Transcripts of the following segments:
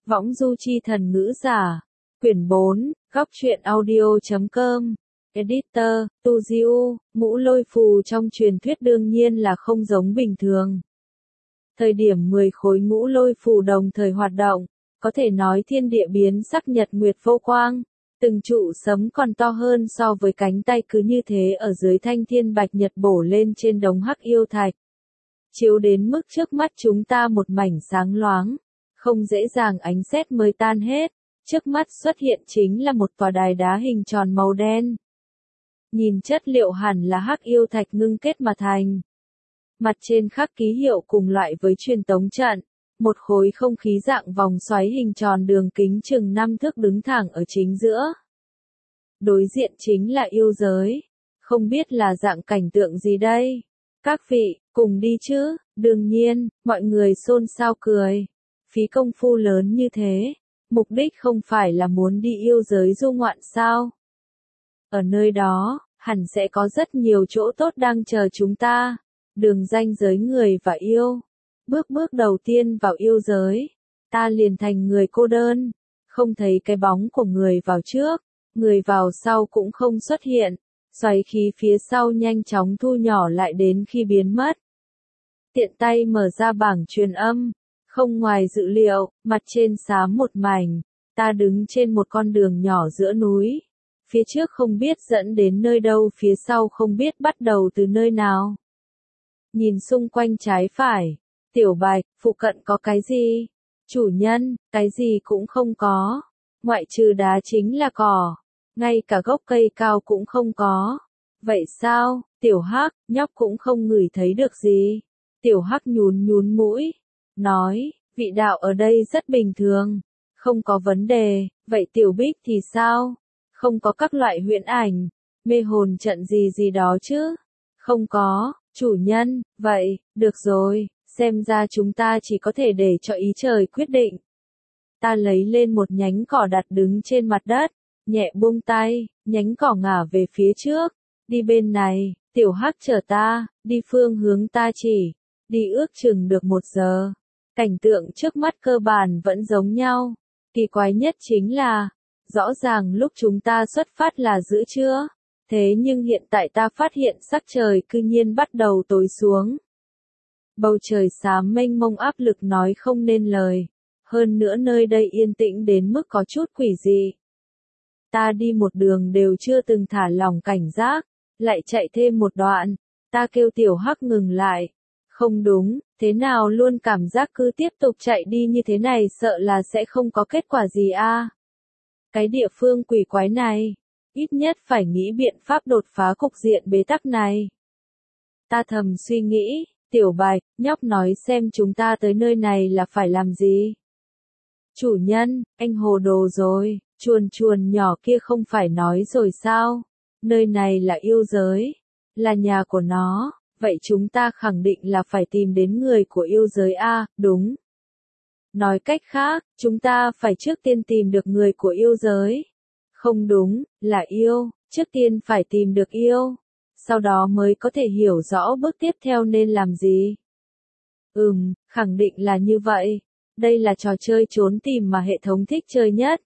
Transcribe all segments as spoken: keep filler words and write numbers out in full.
Võng du chi thần ngữ giả. Quyển bốn, góc truyện audio.com. Editor, Tu Diu, mũ lôi phù trong truyền thuyết đương nhiên là không giống bình thường. Thời điểm mười khối ngũ lôi phù đồng thời hoạt động, có thể nói thiên địa biến sắc nhật nguyệt vô quang. Từng trụ sấm còn to hơn so với cánh tay cứ như thế ở dưới thanh thiên bạch nhật bổ lên trên đống hắc yêu thạch. Chiếu đến mức trước mắt chúng ta một mảnh sáng loáng, không dễ dàng ánh sét mới tan hết, trước mắt xuất hiện chính là một tòa đài đá hình tròn màu đen. Nhìn chất liệu hẳn là hắc yêu thạch ngưng kết mà thành. Mặt trên khắc ký hiệu cùng loại với truyền tống trận, một khối không khí dạng vòng xoáy hình tròn đường kính chừng năm thước đứng thẳng ở chính giữa. Đối diện chính là yêu giới, không biết là dạng cảnh tượng gì đây. Các vị, cùng đi chứ, đương nhiên, mọi người xôn xao cười. Phí công phu lớn như thế, mục đích không phải là muốn đi yêu giới du ngoạn sao? Ở nơi đó, hẳn sẽ có rất nhiều chỗ tốt đang chờ chúng ta. Đường ranh giới người và yêu. Bước bước đầu tiên vào yêu giới, ta liền thành người cô đơn, không thấy cái bóng của người vào trước, người vào sau cũng không xuất hiện, xoáy khí phía sau nhanh chóng thu nhỏ lại đến khi biến mất. Tiện tay mở ra bảng truyền âm, không ngoài dự liệu, mặt trên xám một mảnh, ta đứng trên một con đường nhỏ giữa núi, phía trước không biết dẫn đến nơi đâu, phía sau không biết bắt đầu từ nơi nào. Nhìn xung quanh trái phải, Tiểu Bạch, phụ cận có cái gì? Chủ nhân, cái gì cũng không có. Ngoại trừ đá chính là cỏ. Ngay cả gốc cây cao cũng không có. Vậy sao? Tiểu Hắc, nhóc cũng không ngửi thấy được gì. Tiểu Hắc nhún nhún mũi. Nói, vị đạo ở đây rất bình thường. Không có vấn đề. Vậy Tiểu Bích thì sao? Không có các loại huyễn ảnh, mê hồn trận gì gì đó chứ? Không có, chủ nhân. Vậy, được rồi. Xem ra chúng ta chỉ có thể để cho ý trời quyết định. Ta lấy lên một nhánh cỏ đặt đứng trên mặt đất, nhẹ buông tay, nhánh cỏ ngả về phía trước. Đi bên này, Tiểu Hắc chở ta, đi phương hướng ta chỉ. Đi ước chừng được một giờ. Cảnh tượng trước mắt cơ bản vẫn giống nhau. Kỳ quái nhất chính là, rõ ràng lúc chúng ta xuất phát là giữa trưa. Thế nhưng hiện tại ta phát hiện sắc trời cư nhiên bắt đầu tối xuống. Bầu trời xám mênh mông áp lực nói không nên lời. Hơn nữa nơi đây yên tĩnh đến mức có chút quỷ dị. Ta đi một đường đều chưa từng thả lỏng cảnh giác. Lại chạy thêm một đoạn. Ta kêu Tiểu Hắc ngừng lại. Không đúng, thế nào luôn cảm giác cứ tiếp tục chạy đi như thế này sợ là sẽ không có kết quả gì a. Cái địa phương quỷ quái này. Ít nhất phải nghĩ biện pháp đột phá cục diện bế tắc này. Ta thầm suy nghĩ. Tiểu Bạch, nhóc nói xem chúng ta tới nơi này là phải làm gì? Chủ nhân, anh hồ đồ rồi, chuồn chuồn nhỏ kia không phải nói rồi sao? Nơi này là yêu giới, là nhà của nó, vậy chúng ta khẳng định là phải tìm đến người của yêu giới a, đúng. Nói cách khác, chúng ta phải trước tiên tìm được người của yêu giới. Không đúng, là yêu, trước tiên phải tìm được yêu. Sau đó mới có thể hiểu rõ bước tiếp theo nên làm gì. Ừm, khẳng định là như vậy. Đây là trò chơi trốn tìm mà hệ thống thích chơi nhất.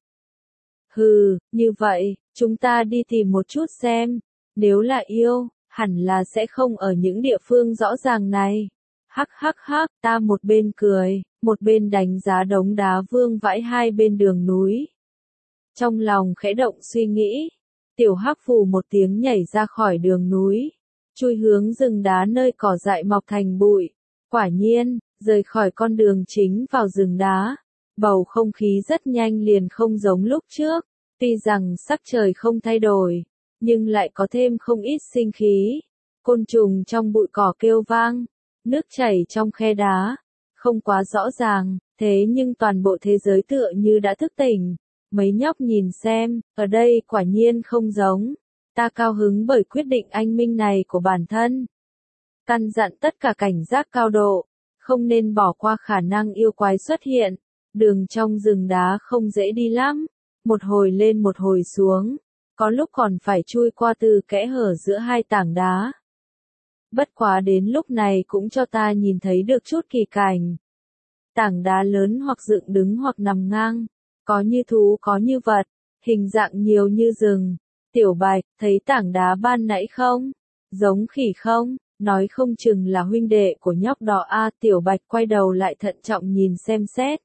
Hừ, như vậy, chúng ta đi tìm một chút xem. Nếu là yêu, hẳn là sẽ không ở những địa phương rõ ràng này. Hắc hắc hắc, ta một bên cười, một bên đánh giá đống đá vương vãi hai bên đường núi. Trong lòng khẽ động suy nghĩ. Tiểu Hắc phù một tiếng nhảy ra khỏi đường núi, chui hướng rừng đá nơi cỏ dại mọc thành bụi. Quả nhiên, rời khỏi con đường chính vào rừng đá, bầu không khí rất nhanh liền không giống lúc trước. Tuy rằng sắc trời không thay đổi, nhưng lại có thêm không ít sinh khí. Côn trùng trong bụi cỏ kêu vang, nước chảy trong khe đá, không quá rõ ràng, thế nhưng toàn bộ thế giới tựa như đã thức tỉnh. Mấy nhóc nhìn xem, ở đây quả nhiên không giống. Ta cao hứng bởi quyết định anh minh này của bản thân. Căn dặn tất cả cảnh giác cao độ, không nên bỏ qua khả năng yêu quái xuất hiện. Đường trong rừng đá không dễ đi lắm, một hồi lên một hồi xuống, có lúc còn phải chui qua từ kẽ hở giữa hai tảng đá. Bất quá đến lúc này cũng cho ta nhìn thấy được chút kỳ cảnh. Tảng đá lớn hoặc dựng đứng hoặc nằm ngang, có như thú có như vật, hình dạng nhiều như rừng. Tiểu Bạch, thấy tảng đá ban nãy không? Giống khỉ không? Nói không chừng là huynh đệ của nhóc đó a. Tiểu Bạch quay đầu lại thận trọng nhìn xem xét.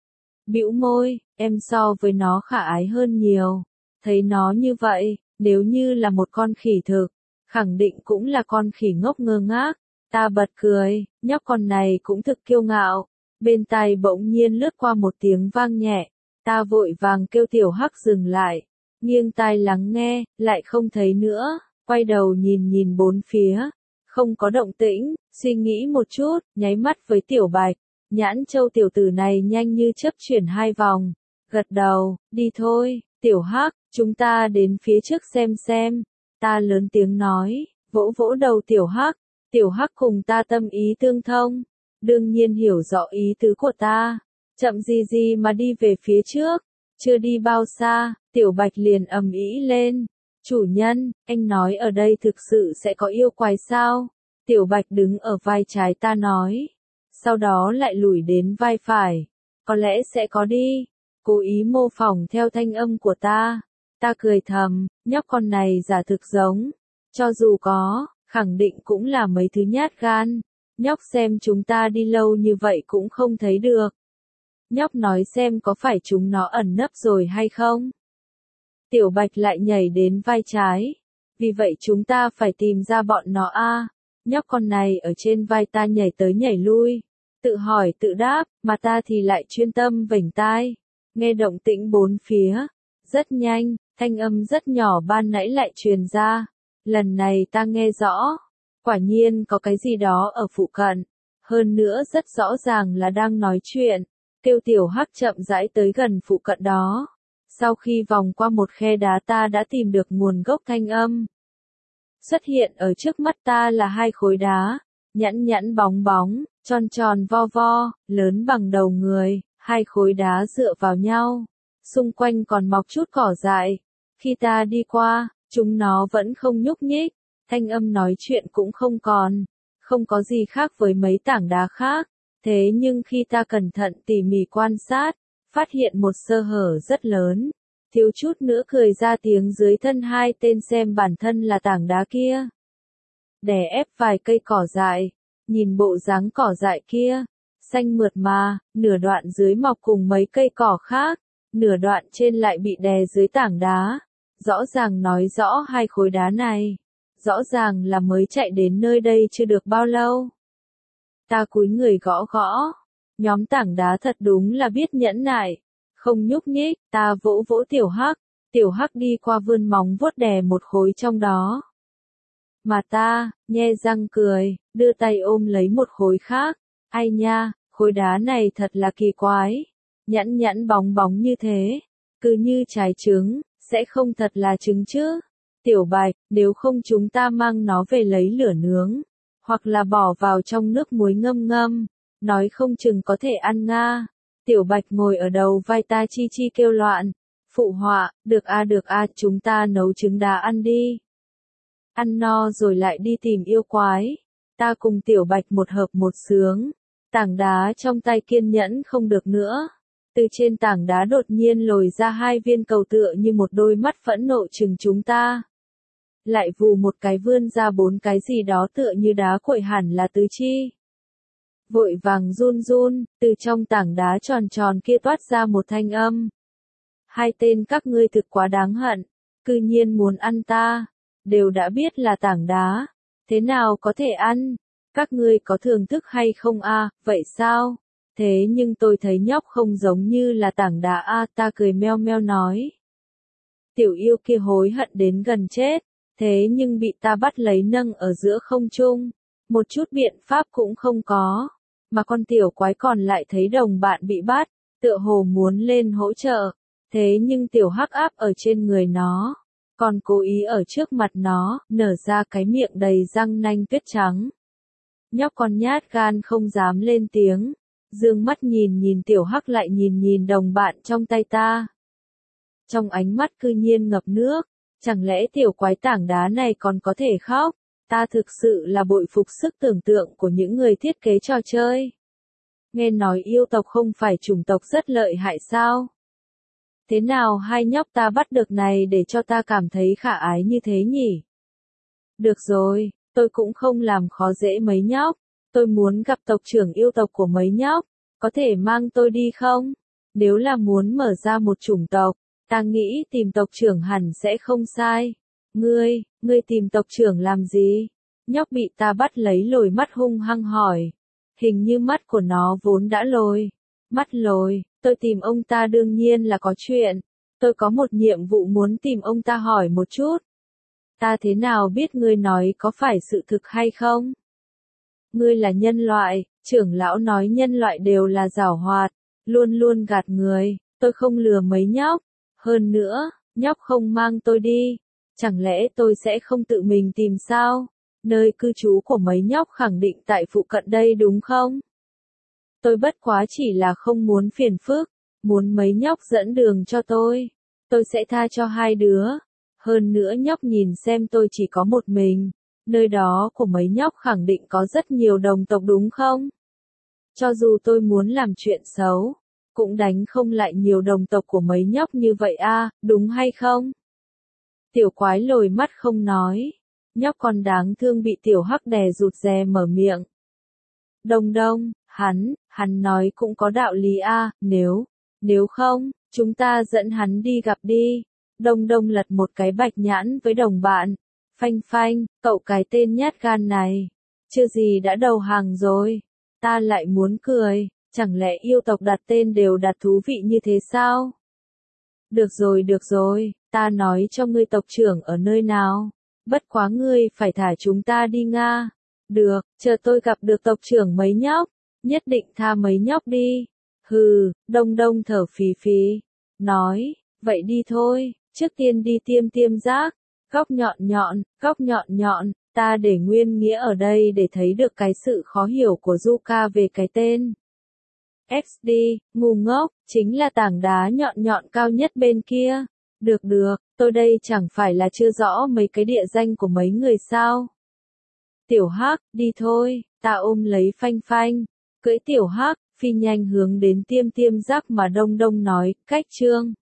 Bĩu môi, em so với nó khả ái hơn nhiều. Thấy nó như vậy, nếu như là một con khỉ thực, khẳng định cũng là con khỉ ngốc ngơ ngác. Ta bật cười, nhóc con này cũng thực kiêu ngạo. Bên tai bỗng nhiên lướt qua một tiếng vang nhẹ. Ta vội vàng kêu Tiểu Hắc dừng lại. Nghiêng tai lắng nghe, lại không thấy nữa. Quay đầu nhìn nhìn bốn phía. Không có động tĩnh, suy nghĩ một chút, nháy mắt với Tiểu Bạch. Nhãn châu tiểu tử này nhanh như chớp chuyển hai vòng. Gật đầu, đi thôi, Tiểu Hắc, chúng ta đến phía trước xem xem. Ta lớn tiếng nói, vỗ vỗ đầu Tiểu Hắc. Tiểu Hắc cùng ta tâm ý tương thông. Đương nhiên hiểu rõ ý tứ của ta. Chậm gì gì mà đi về phía trước. Chưa đi bao xa, Tiểu Bạch liền ầm ĩ lên. Chủ nhân, anh nói ở đây thực sự sẽ có yêu quái sao? Tiểu Bạch đứng ở vai trái ta nói. Sau đó lại lùi đến vai phải. Có lẽ sẽ có đi. Cố ý mô phỏng theo thanh âm của ta. Ta cười thầm, nhóc con này giả thực giống. Cho dù có, khẳng định cũng là mấy thứ nhát gan. Nhóc xem chúng ta đi lâu như vậy cũng không thấy được. Nhóc nói xem có phải chúng nó ẩn nấp rồi hay không? Tiểu Bạch lại nhảy đến vai trái. Vì vậy chúng ta phải tìm ra bọn nó a. Nhóc con này ở trên vai ta nhảy tới nhảy lui. Tự hỏi tự đáp, mà ta thì lại chuyên tâm vểnh tai. Nghe động tĩnh bốn phía. Rất nhanh, thanh âm rất nhỏ ban nãy lại truyền ra. Lần này ta nghe rõ. Quả nhiên có cái gì đó ở phụ cận. Hơn nữa rất rõ ràng là đang nói chuyện. Kêu Tiểu Hắc chậm rãi tới gần phụ cận đó. Sau khi vòng qua một khe đá ta đã tìm được nguồn gốc thanh âm. Xuất hiện ở trước mắt ta là hai khối đá. Nhẵn nhẵn bóng bóng, tròn tròn vo vo, lớn bằng đầu người. Hai khối đá dựa vào nhau. Xung quanh còn mọc chút cỏ dại. Khi ta đi qua, chúng nó vẫn không nhúc nhích. Thanh âm nói chuyện cũng không còn. Không có gì khác với mấy tảng đá khác. Thế nhưng khi ta cẩn thận tỉ mỉ quan sát, phát hiện một sơ hở rất lớn. Thiếu chút nữa cười ra tiếng dưới thân hai tên xem bản thân là tảng đá kia. Đè ép vài cây cỏ dại, nhìn bộ dáng cỏ dại kia, xanh mượt mà, nửa đoạn dưới mọc cùng mấy cây cỏ khác, nửa đoạn trên lại bị đè dưới tảng đá. Rõ ràng nói rõ hai khối đá này, rõ ràng là mới chạy đến nơi đây chưa được bao lâu. Ta cúi người gõ gõ, nhóm tảng đá thật đúng là biết nhẫn nại, không nhúc nhích. Ta vỗ vỗ Tiểu Hắc, Tiểu Hắc đi qua vươn móng vuốt đè một khối trong đó. Mà ta, nhe răng cười, đưa tay ôm lấy một khối khác. Ai nha, khối đá này thật là kỳ quái, nhẵn nhẵn bóng bóng như thế, cứ như trái trứng, sẽ không thật là trứng chứ? Tiểu Bạch, nếu không chúng ta mang nó về lấy lửa nướng, hoặc là bỏ vào trong nước muối ngâm ngâm, nói không chừng có thể ăn nga. Tiểu Bạch ngồi ở đầu vai ta chi chi kêu loạn. Phụ họa, được a được a, chúng ta nấu trứng đá ăn đi. Ăn no rồi lại đi tìm yêu quái. Ta cùng Tiểu Bạch một hợp một sướng. Tảng đá trong tay kiên nhẫn không được nữa. Từ trên tảng đá đột nhiên lồi ra hai viên cầu tựa như một đôi mắt phẫn nộ chừng chúng ta. Lại vù một cái vươn ra bốn cái gì đó tựa như đá quậy hẳn là tứ chi. Vội vàng run run, từ trong tảng đá tròn tròn kia toát ra một thanh âm. Hai tên các ngươi thực quá đáng hận, cư nhiên muốn ăn ta, đều đã biết là tảng đá, thế nào có thể ăn, các ngươi có thưởng thức hay không a? Vậy sao? Thế nhưng tôi thấy nhóc không giống như là tảng đá a. Ta cười meo meo nói. Tiểu yêu kia hối hận đến gần chết, thế nhưng bị ta bắt lấy nâng ở giữa không trung, một chút biện pháp cũng không có. Mà con tiểu quái còn lại thấy đồng bạn bị bắt, tựa hồ muốn lên hỗ trợ, thế nhưng Tiểu Hắc áp ở trên người nó, còn cố ý ở trước mặt nó, nở ra cái miệng đầy răng nanh tuyết trắng. Nhóc con nhát gan không dám lên tiếng, dương mắt nhìn nhìn Tiểu Hắc lại nhìn nhìn đồng bạn trong tay ta. Trong ánh mắt cư nhiên ngập nước, chẳng lẽ tiểu quái tảng đá này còn có thể khóc? Ta thực sự là bội phục sức tưởng tượng của những người thiết kế trò chơi. Nghe nói yêu tộc không phải chủng tộc rất lợi hại sao? Thế nào hai nhóc ta bắt được này để cho ta cảm thấy khả ái như thế nhỉ? Được rồi, tôi cũng không làm khó dễ mấy nhóc. Tôi muốn gặp tộc trưởng yêu tộc của mấy nhóc. Có thể mang tôi đi không? Nếu là muốn mở ra một chủng tộc, ta nghĩ tìm tộc trưởng hẳn sẽ không sai. Ngươi, ngươi tìm tộc trưởng làm gì? Nhóc bị ta bắt lấy lồi mắt hung hăng hỏi. Hình như mắt của nó vốn đã lồi. Mắt lồi, tôi tìm ông ta đương nhiên là có chuyện. Tôi có một nhiệm vụ muốn tìm ông ta hỏi một chút. Ta thế nào biết ngươi nói có phải sự thực hay không? Ngươi là nhân loại, trưởng lão nói nhân loại đều là giảo hoạt, luôn luôn gạt người, tôi không lừa mấy nhóc. Hơn nữa, nhóc không mang tôi đi, chẳng lẽ tôi sẽ không tự mình tìm sao? Nơi cư trú của mấy nhóc khẳng định tại phụ cận đây đúng không? Tôi bất quá chỉ là không muốn phiền phức, muốn mấy nhóc dẫn đường cho tôi. Tôi sẽ tha cho hai đứa. Hơn nữa nhóc nhìn xem tôi chỉ có một mình. Nơi đó của mấy nhóc khẳng định có rất nhiều đồng tộc đúng không? Cho dù tôi muốn làm chuyện xấu, cũng đánh không lại nhiều đồng tộc của mấy nhóc như vậy a, đúng hay không? Tiểu quái lồi mắt không nói. Nhóc còn đáng thương bị tiểu hắc đè rụt rè mở miệng. Đông đông, hắn, hắn nói cũng có đạo lý a, nếu, nếu không, chúng ta dẫn hắn đi gặp đi. Đông đông lật một cái bạch nhãn với đồng bạn. Phanh phanh, cậu cái tên nhát gan này. Chưa gì đã đầu hàng rồi. Ta lại muốn cười, chẳng lẽ yêu tộc đặt tên đều đặt thú vị như thế sao? Được rồi được rồi, ta nói cho ngươi tộc trưởng ở nơi nào. Bất quá ngươi phải thả chúng ta đi Nga. Được, chờ tôi gặp được tộc trưởng mấy nhóc, nhất định tha mấy nhóc đi. Hừ, đông đông thở phì phì. Nói, vậy đi thôi, trước tiên đi tiêm tiêm giác. Góc nhọn nhọn, góc nhọn nhọn, ta để nguyên nghĩa ở đây để thấy được cái sự khó hiểu của Zuka về cái tên. ích đê, ngu ngốc, chính là tảng đá nhọn nhọn cao nhất bên kia. Được được, tôi đây chẳng phải là chưa rõ mấy cái địa danh của mấy người sao. Tiểu Hắc, đi thôi, ta ôm lấy Phanh Phanh, cưỡi Tiểu Hắc, phi nhanh hướng đến tiêm tiêm giác mà Đông Đông nói, cách trương.